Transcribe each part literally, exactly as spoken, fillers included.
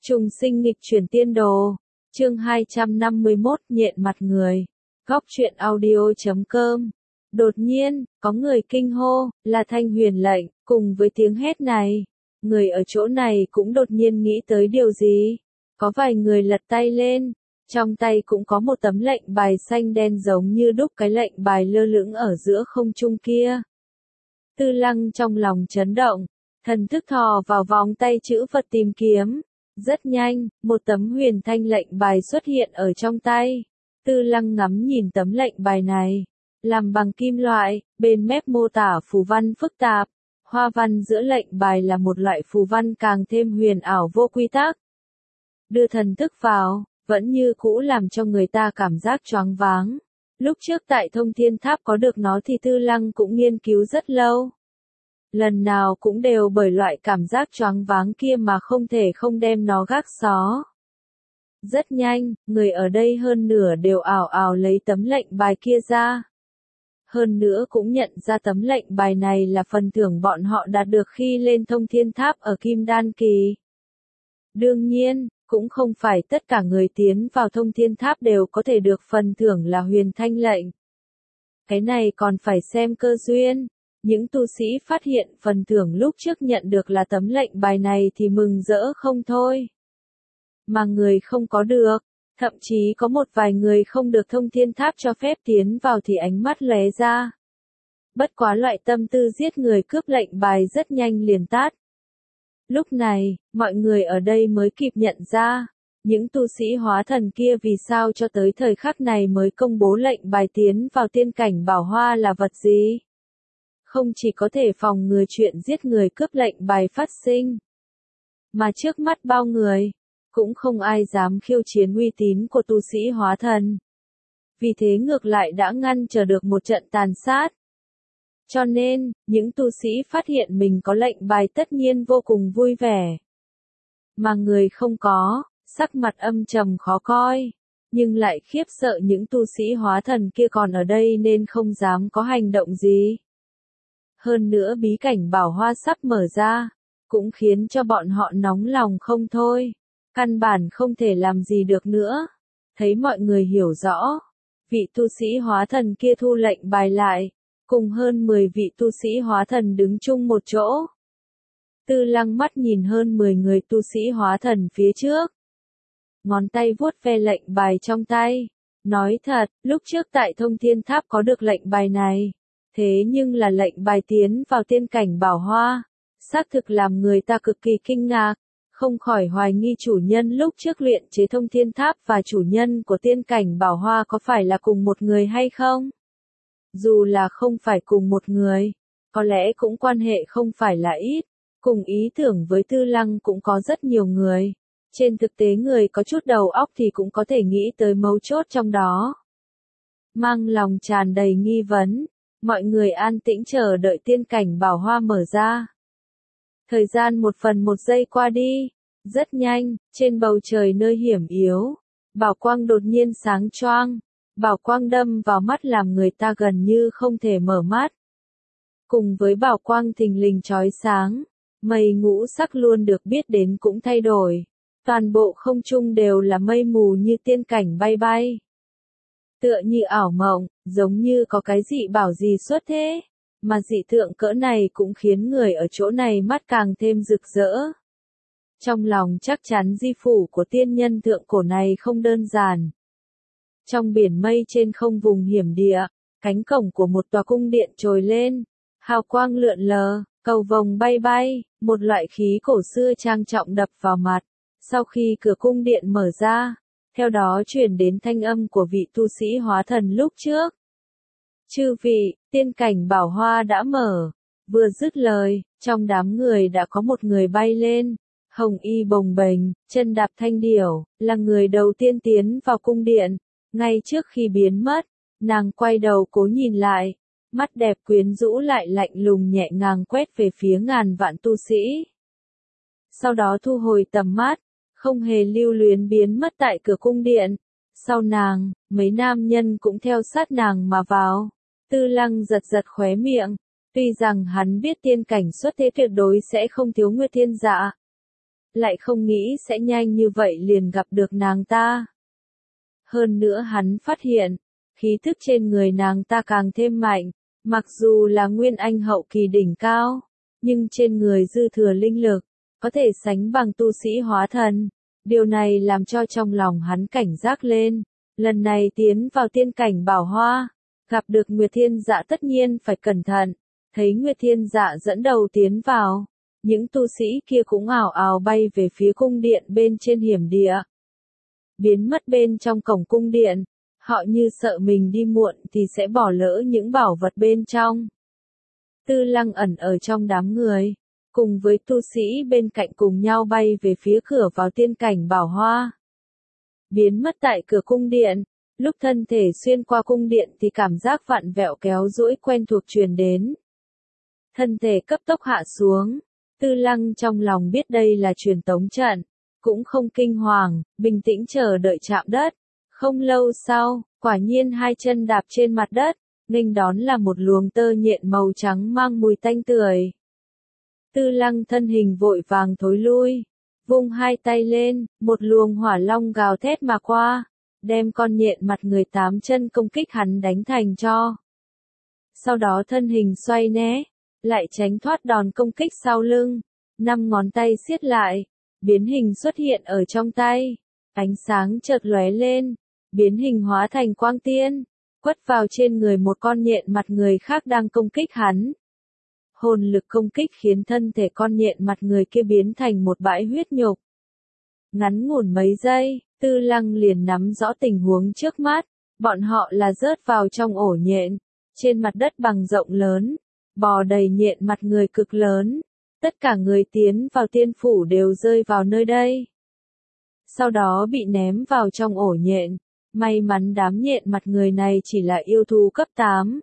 Trùng sinh nghịch chuyển tiên đồ. Chương hai trăm năm mươi mốt nhện mặt người. Góc truyện audio chấm com. Đột nhiên, có người kinh hô, là Thanh Huyền lệnh, cùng với tiếng hét này. Người ở chỗ này cũng đột nhiên nghĩ tới điều gì. Có vài người lật tay lên. Trong tay cũng có một tấm lệnh bài xanh đen giống như đúc cái lệnh bài lơ lửng ở giữa không trung kia. Tư Lăng trong lòng chấn động. Thần thức thò vào vòng tay chữ vật tìm kiếm. Rất nhanh, một tấm huyền thanh lệnh bài xuất hiện ở trong tay. Tư Lăng ngắm nhìn tấm lệnh bài này. Làm bằng kim loại, bên mép mô tả phù văn phức tạp. Hoa văn giữa lệnh bài là một loại phù văn càng thêm huyền ảo vô quy tắc. Đưa thần thức vào, vẫn như cũ làm cho người ta cảm giác choáng váng. Lúc trước tại Thông Thiên Tháp có được nó thì Tư Lăng cũng nghiên cứu rất lâu. Lần nào cũng đều bởi loại cảm giác choáng váng kia mà không thể không đem nó gác xó. Rất nhanh, người ở đây hơn nửa đều ảo ảo lấy tấm lệnh bài kia ra. Hơn nữa cũng nhận ra tấm lệnh bài này là phần thưởng bọn họ đạt được khi lên Thông Thiên Tháp ở Kim Đan Kỳ. Đương nhiên, cũng không phải tất cả người tiến vào Thông Thiên Tháp đều có thể được phần thưởng là huyền thanh lệnh. Cái này còn phải xem cơ duyên. Những tu sĩ phát hiện phần thưởng lúc trước nhận được là tấm lệnh bài này thì mừng rỡ không thôi. Mà người không có được, thậm chí có một vài người không được Thông Thiên Tháp cho phép tiến vào thì ánh mắt lóe ra. Bất quá loại tâm tư giết người cướp lệnh bài rất nhanh liền tát. Lúc này, mọi người ở đây mới kịp nhận ra, những tu sĩ hóa thần kia vì sao cho tới thời khắc này mới công bố lệnh bài tiến vào tiên cảnh bảo hoa là vật gì. Không chỉ có thể phòng ngừa chuyện giết người cướp lệnh bài phát sinh, mà trước mắt bao người, cũng không ai dám khiêu chiến uy tín của tu sĩ hóa thần. Vì thế ngược lại đã ngăn trở được một trận tàn sát. Cho nên, những tu sĩ phát hiện mình có lệnh bài tất nhiên vô cùng vui vẻ. Mà người không có, sắc mặt âm trầm khó coi, nhưng lại khiếp sợ những tu sĩ hóa thần kia còn ở đây nên không dám có hành động gì. Hơn nữa bí cảnh bảo hoa sắp mở ra, cũng khiến cho bọn họ nóng lòng không thôi. Căn bản không thể làm gì được nữa. Thấy mọi người hiểu rõ, vị tu sĩ hóa thần kia thu lệnh bài lại, cùng hơn mười vị tu sĩ hóa thần đứng chung một chỗ. Tư Lăng mắt nhìn hơn mười người tu sĩ hóa thần phía trước. Ngón tay vuốt ve lệnh bài trong tay. Nói thật, lúc trước tại Thông Thiên Tháp có được lệnh bài này. Thế nhưng là lệnh bài tiến vào tiên cảnh bảo hoa. Xác thực làm người ta cực kỳ kinh ngạc. Không khỏi hoài nghi chủ nhân lúc trước luyện chế Thông Thiên Tháp và chủ nhân của tiên cảnh bảo hoa có phải là cùng một người hay không? Dù là không phải cùng một người, có lẽ cũng quan hệ không phải là ít. Cùng ý tưởng với Tư Lăng cũng có rất nhiều người. Trên thực tế người có chút đầu óc thì cũng có thể nghĩ tới mấu chốt trong đó. Mang lòng tràn đầy nghi vấn, mọi người an tĩnh chờ đợi tiên cảnh bảo hoa mở ra. Thời gian một phần một giây qua đi, rất nhanh, trên bầu trời nơi hiểm yếu, bảo quang đột nhiên sáng choang, bảo quang đâm vào mắt làm người ta gần như không thể mở mắt. Cùng với bảo quang thình lình chói sáng, mây ngũ sắc luôn được biết đến cũng thay đổi, toàn bộ không trung đều là mây mù như tiên cảnh bay bay. Tựa như ảo mộng, giống như có cái dị bảo gì xuất thế. Mà dị tượng cỡ này cũng khiến người ở chỗ này mắt càng thêm rực rỡ. Trong lòng chắc chắn di phủ của tiên nhân thượng cổ này không đơn giản. Trong biển mây trên không vùng hiểm địa, cánh cổng của một tòa cung điện trồi lên, hào quang lượn lờ, cầu vồng bay bay, một loại khí cổ xưa trang trọng đập vào mặt. Sau khi cửa cung điện mở ra, theo đó truyền đến thanh âm của vị tu sĩ hóa thần lúc trước. Chư vị, tiên cảnh bảo hoa đã mở. Vừa dứt lời, trong đám người đã có một người bay lên. Hồng y bồng bềnh, chân đạp thanh điểu, là người đầu tiên tiến vào cung điện. Ngay trước khi biến mất, nàng quay đầu cố nhìn lại. Mắt đẹp quyến rũ lại lạnh lùng nhẹ nhàng quét về phía ngàn vạn tu sĩ. Sau đó thu hồi tầm mắt, không hề lưu luyến biến mất tại cửa cung điện. Sau nàng, mấy nam nhân cũng theo sát nàng mà vào. Tư Lăng giật giật khóe miệng, tuy rằng hắn biết tiên cảnh xuất thế tuyệt đối sẽ không thiếu Nguyệt Thiên Dạ. lại không nghĩ sẽ nhanh như vậy liền gặp được nàng ta. Hơn nữa hắn phát hiện, khí thức trên người nàng ta càng thêm mạnh, mặc dù là nguyên anh hậu kỳ đỉnh cao, nhưng trên người dư thừa linh lực, có thể sánh bằng tu sĩ hóa thần. Điều này làm cho trong lòng hắn cảnh giác lên, lần này tiến vào tiên cảnh Bảo Hoa, gặp được Nguyệt Thiên Dạ tất nhiên phải cẩn thận. Thấy Nguyệt Thiên Dạ dẫn đầu tiến vào, những tu sĩ kia cũng ào ào bay về phía cung điện bên trên hiểm địa. Biến mất bên trong cổng cung điện, họ như sợ mình đi muộn thì sẽ bỏ lỡ những bảo vật bên trong. Tư Lăng ẩn ở trong đám người, cùng với tu sĩ bên cạnh cùng nhau bay về phía cửa vào tiên cảnh Bảo Hoa. Biến mất tại cửa cung điện, lúc thân thể xuyên qua cung điện thì cảm giác vặn vẹo kéo duỗi quen thuộc truyền đến. Thân thể cấp tốc hạ xuống, Tư Lăng trong lòng biết đây là truyền tống trận, cũng không kinh hoàng, bình tĩnh chờ đợi chạm đất. Không lâu sau, quả nhiên hai chân đạp trên mặt đất, nghênh đón là một luồng tơ nhện màu trắng mang mùi tanh tưởi. Tư Lăng thân hình vội vàng thối lui, vung hai tay lên, một luồng hỏa long gào thét mà qua, đem con nhện mặt người tám chân công kích hắn đánh thành tro. Sau đó thân hình xoay né, lại tránh thoát đòn công kích sau lưng, năm ngón tay siết lại, biến hình xuất hiện ở trong tay, ánh sáng chợt lóe lên, biến hình hóa thành quang tiên, quất vào trên người một con nhện mặt người khác đang công kích hắn. Hồn lực công kích khiến thân thể con nhện mặt người kia biến thành một bãi huyết nhục. Ngắn ngủn mấy giây, Tư Lăng liền nắm rõ tình huống trước mắt, bọn họ là rớt vào trong ổ nhện, trên mặt đất bằng rộng lớn, bò đầy nhện mặt người cực lớn, tất cả người tiến vào tiên phủ đều rơi vào nơi đây. Sau đó bị ném vào trong ổ nhện, may mắn đám nhện mặt người này chỉ là yêu thú cấp tám.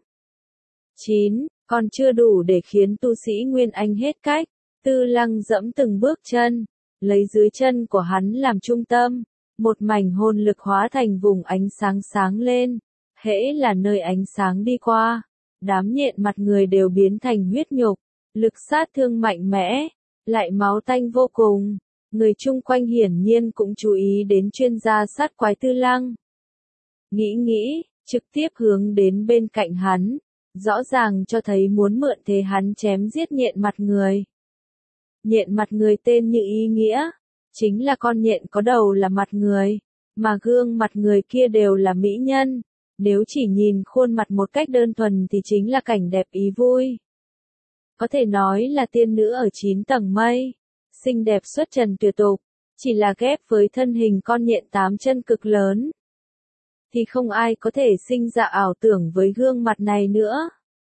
chín, còn chưa đủ để khiến tu sĩ Nguyên Anh hết cách. Tư Lăng dẫm từng bước chân, lấy dưới chân của hắn làm trung tâm, một mảnh hồn lực hóa thành vùng ánh sáng sáng lên, hễ là nơi ánh sáng đi qua, đám nhện mặt người đều biến thành huyết nhục, lực sát thương mạnh mẽ, lại máu tanh vô cùng. Người chung quanh hiển nhiên cũng chú ý đến chuyên gia sát quái Tư Lăng. Nghĩ nghĩ, trực tiếp hướng đến bên cạnh hắn, rõ ràng cho thấy muốn mượn thế hắn chém giết nhện mặt người. Nhện mặt người tên như ý nghĩa, chính là con nhện có đầu là mặt người, mà gương mặt người kia đều là mỹ nhân. Nếu chỉ nhìn khuôn mặt một cách đơn thuần thì chính là cảnh đẹp ý vui. Có thể nói là tiên nữ ở chín tầng mây, xinh đẹp xuất trần tuyệt tục, chỉ là ghép với thân hình con nhện tám chân cực lớn, thì không ai có thể sinh ra ảo tưởng với gương mặt này nữa.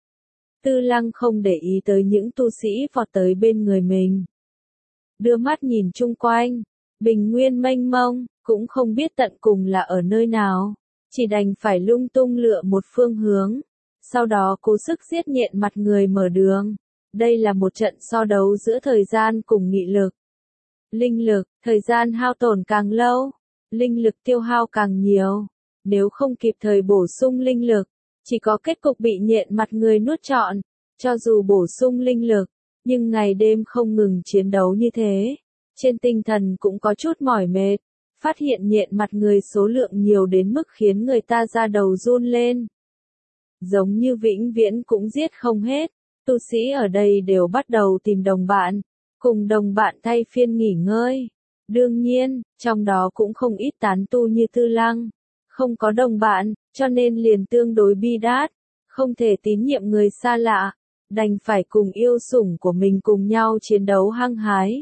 Tư Lăng không để ý tới những tu sĩ vọt tới bên người mình. Đưa mắt nhìn chung quanh, bình nguyên mênh mông, cũng không biết tận cùng là ở nơi nào, chỉ đành phải lung tung lựa một phương hướng, sau đó cố sức giết nhện mặt người mở đường. Đây là một trận so đấu giữa thời gian cùng nghị lực. Linh lực, thời gian hao tổn càng lâu, linh lực tiêu hao càng nhiều. Nếu không kịp thời bổ sung linh lực, chỉ có kết cục bị nhện mặt người nuốt trọn. Cho dù bổ sung linh lực, nhưng ngày đêm không ngừng chiến đấu như thế, trên tinh thần cũng có chút mỏi mệt. Phát hiện nhện mặt người số lượng nhiều đến mức khiến người ta da đầu run lên. Giống như vĩnh viễn cũng giết không hết, tu sĩ ở đây đều bắt đầu tìm đồng bạn, cùng đồng bạn thay phiên nghỉ ngơi. Đương nhiên, trong đó cũng không ít tán tu như Tư Lăng, không có đồng bạn, cho nên liền tương đối bi đát, không thể tín nhiệm người xa lạ, đành phải cùng yêu sủng của mình cùng nhau chiến đấu hăng hái.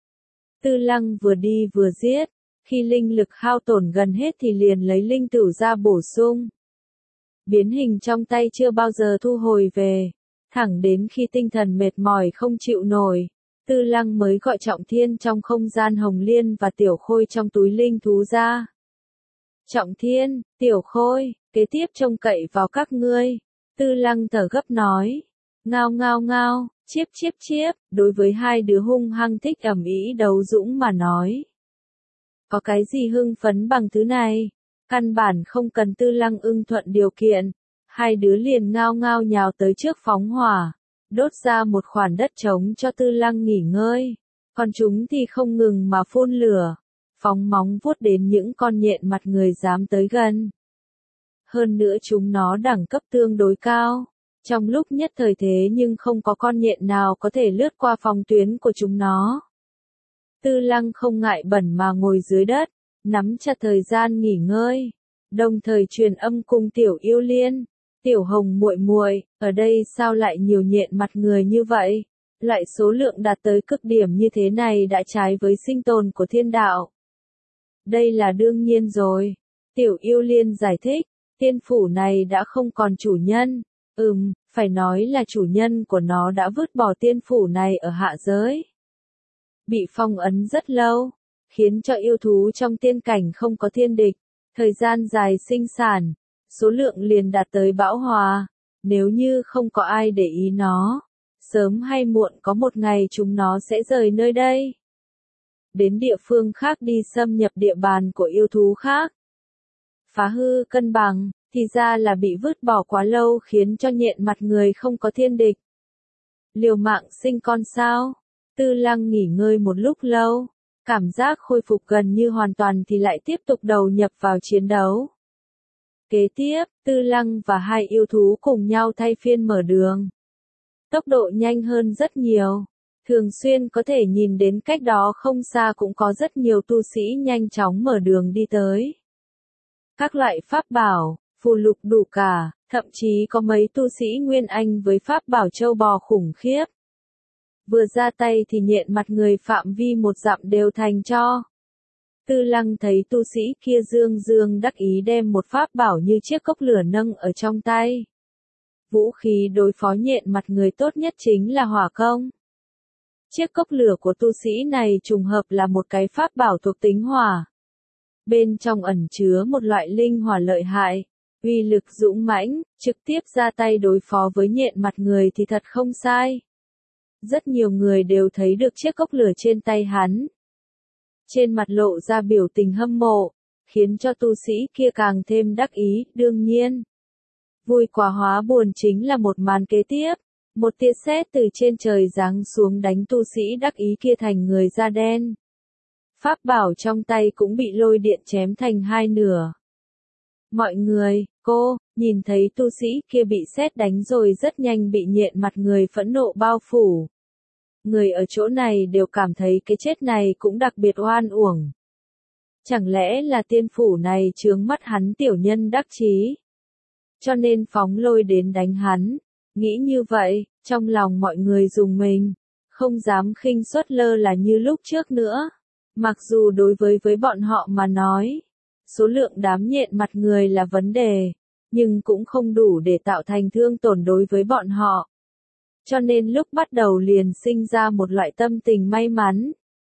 Tư Lăng vừa đi vừa giết, khi linh lực hao tổn gần hết thì liền lấy linh tửu ra bổ sung. Biến hình trong tay chưa bao giờ thu hồi về, thẳng đến khi tinh thần mệt mỏi không chịu nổi, Tư Lăng mới gọi Trọng Thiên trong không gian Hồng Liên và Tiểu Khôi trong túi linh thú ra. Trọng Thiên, Tiểu Khôi, kế tiếp trông cậy vào các ngươi. Tư Lăng thở gấp nói. Ngao ngao ngao, chiếp chiếp chiếp, đối với hai đứa hung hăng thích ầm ĩ đấu dũng mà nói. Có cái gì hưng phấn bằng thứ này, căn bản không cần Tư Lăng ưng thuận điều kiện. Hai đứa liền ngao ngao nhào tới trước phóng hỏa, đốt ra một khoản đất trống cho Tư Lăng nghỉ ngơi. Còn chúng thì không ngừng mà phun lửa, phóng móng vuốt đến những con nhện mặt người dám tới gần. Hơn nữa chúng nó đẳng cấp tương đối cao. Trong lúc nhất thời thế nhưng không có con nhện nào có thể lướt qua phòng tuyến của chúng nó. Tư Lăng không ngại bẩn mà ngồi dưới đất, nắm chặt thời gian nghỉ ngơi, đồng thời truyền âm cùng Tiểu Yêu Liên, Tiểu Hồng muội muội, ở đây sao lại nhiều nhện mặt người như vậy? Loại số lượng đạt tới cực điểm như thế này đã trái với sinh tồn của thiên đạo. Đây là đương nhiên rồi. Tiểu Yêu Liên giải thích, tiên phủ này đã không còn chủ nhân. Ừm, phải nói là chủ nhân của nó đã vứt bỏ tiên phủ này ở hạ giới. Bị phong ấn rất lâu, khiến cho yêu thú trong tiên cảnh không có thiên địch, thời gian dài sinh sản, số lượng liền đạt tới bão hòa. Nếu như không có ai để ý nó, sớm hay muộn có một ngày chúng nó sẽ rời nơi đây, đến địa phương khác đi xâm nhập địa bàn của yêu thú khác. Phá hư cân bằng, thì ra là bị vứt bỏ quá lâu khiến cho nhện mặt người không có thiên địch. Liều mạng sinh con sao? Tư Lăng nghỉ ngơi một lúc lâu, cảm giác khôi phục gần như hoàn toàn thì lại tiếp tục đầu nhập vào chiến đấu. Kế tiếp, Tư Lăng và hai yêu thú cùng nhau thay phiên mở đường. Tốc độ nhanh hơn rất nhiều. Thường xuyên có thể nhìn đến cách đó không xa cũng có rất nhiều tu sĩ nhanh chóng mở đường đi tới. Các loại pháp bảo, phù lục đủ cả, thậm chí có mấy tu sĩ Nguyên Anh với pháp bảo châu bò khủng khiếp. Vừa ra tay thì nhện mặt người phạm vi một dặm đều thành cho. Tư Lăng thấy tu sĩ kia dương dương đắc ý đem một pháp bảo như chiếc cốc lửa nâng ở trong tay. Vũ khí đối phó nhện mặt người tốt nhất chính là hỏa công. Chiếc cốc lửa của tu sĩ này trùng hợp là một cái pháp bảo thuộc tính hỏa. Bên trong ẩn chứa một loại linh hỏa lợi hại, uy lực dũng mãnh, trực tiếp ra tay đối phó với nhện mặt người thì thật không sai. Rất nhiều người đều thấy được chiếc cốc lửa trên tay hắn. Trên mặt lộ ra biểu tình hâm mộ, khiến cho tu sĩ kia càng thêm đắc ý, đương nhiên. Vui quá hóa buồn chính là một màn kế tiếp. Một tia sét từ trên trời giáng xuống đánh tu sĩ đắc ý kia thành người da đen. Pháp bảo trong tay cũng bị lôi điện chém thành hai nửa. Mọi người, cô, nhìn thấy tu sĩ kia bị sét đánh rồi rất nhanh bị nhện mặt người phẫn nộ bao phủ. Người ở chỗ này đều cảm thấy cái chết này cũng đặc biệt oan uổng. Chẳng lẽ là tiên phủ này chướng mắt hắn tiểu nhân đắc chí, cho nên phóng lôi đến đánh hắn. Nghĩ như vậy, trong lòng mọi người rùng mình, không dám khinh suất lơ là như lúc trước nữa. Mặc dù đối với với bọn họ mà nói, số lượng đám nhện mặt người là vấn đề, nhưng cũng không đủ để tạo thành thương tổn đối với bọn họ. Cho nên lúc bắt đầu liền sinh ra một loại tâm tình may mắn.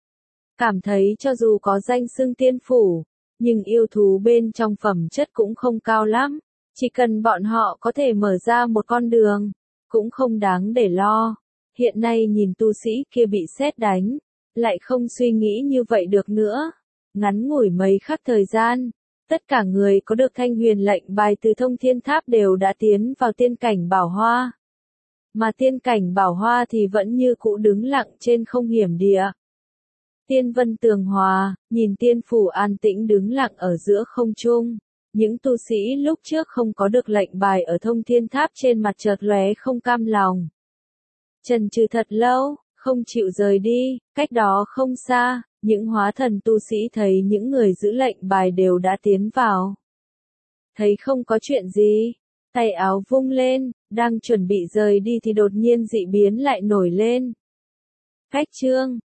Cảm thấy cho dù có danh xưng tiên phủ, nhưng yêu thú bên trong phẩm chất cũng không cao lắm. Chỉ cần bọn họ có thể mở ra một con đường, cũng không đáng để lo. Hiện nay nhìn tu sĩ kia bị sét đánh, lại không suy nghĩ như vậy được nữa. Ngắn ngủi mấy khắc thời gian, tất cả người có được thanh huyền lệnh bài từ thông thiên tháp đều đã tiến vào tiên cảnh bảo hoa. Mà tiên cảnh bảo hoa thì vẫn như cũ đứng lặng trên không hiểm địa. Tiên vân tường hòa, nhìn tiên phủ an tĩnh đứng lặng ở giữa không trung. Những tu sĩ lúc trước không có được lệnh bài ở thông thiên tháp trên mặt chợt lóe không cam lòng. Chần chừ thật lâu, không chịu rời đi, cách đó không xa, những hóa thần tu sĩ thấy những người giữ lệnh bài đều đã tiến vào. Thấy không có chuyện gì, tay áo vung lên, đang chuẩn bị rời đi thì đột nhiên dị biến lại nổi lên. Cách chương